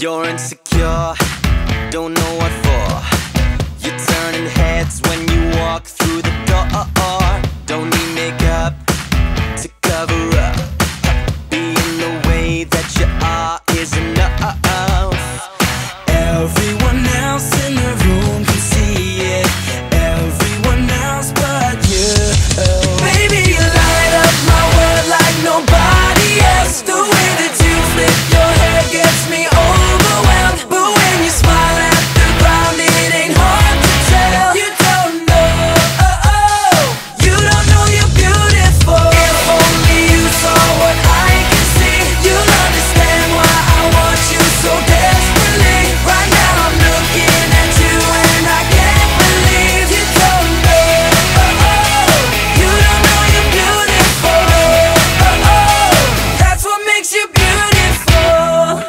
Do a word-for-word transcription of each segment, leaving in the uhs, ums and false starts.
You're insecure, don't know what for. You're turning heads when you walk through the door. Don't need makeup to cover up. Being the way that you are is enough. Everyone else in the room can see it, everyone else but you. Baby, you light up my world like nobody else. The way that you flip your hair gets me overwhelmed. But when you smile at the ground, it ain't hard to tell. You don't know, oh, oh, you don't know you're beautiful. If only you saw what I can see, you'll understand why I want you so desperately. Right now I'm looking at you and I can't believe you don't know, oh, oh, you don't know you're beautiful, oh, oh, that's what makes you beautiful.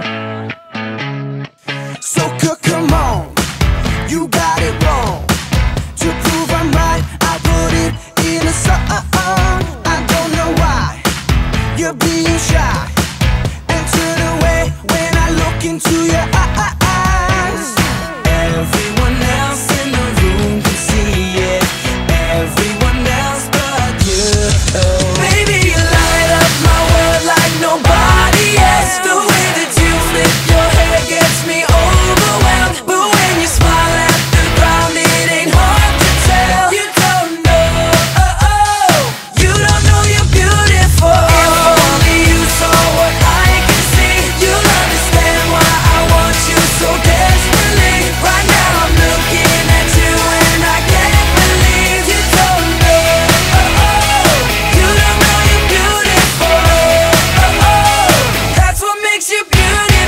So c- come on, you got it wrong. To prove I'm right, I put it in a song. I don't know why you're being shy and turn away when I look into your eyes. Everyone else in the room can see it, everyone else but you. Baby, you light up my world like nobody else. The way that you flip your hair gets me overwhelmed. But when you smile at the ground, it ain't hard to tell. You don't know, oh, oh, you don't know you're beautiful. If only you saw what I can see, you'll understand why I want you so desperately. Right now I'm looking at you and I can't believe you don't know, oh, oh, you don't know you're beautiful, oh, oh, that's what makes you beautiful.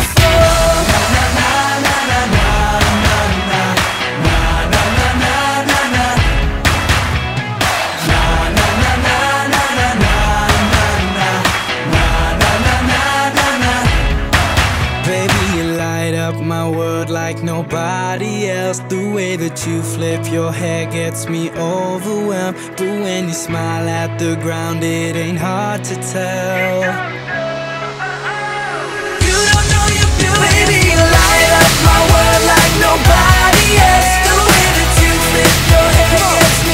Baby, you light up my world like nobody else. The way that you flip your hair gets me overwhelmed. But when you smile at the ground, it ain't hard to tell. You don't know you're beautiful. Baby, you light up my world like nobody else. The way that you flip your hair gets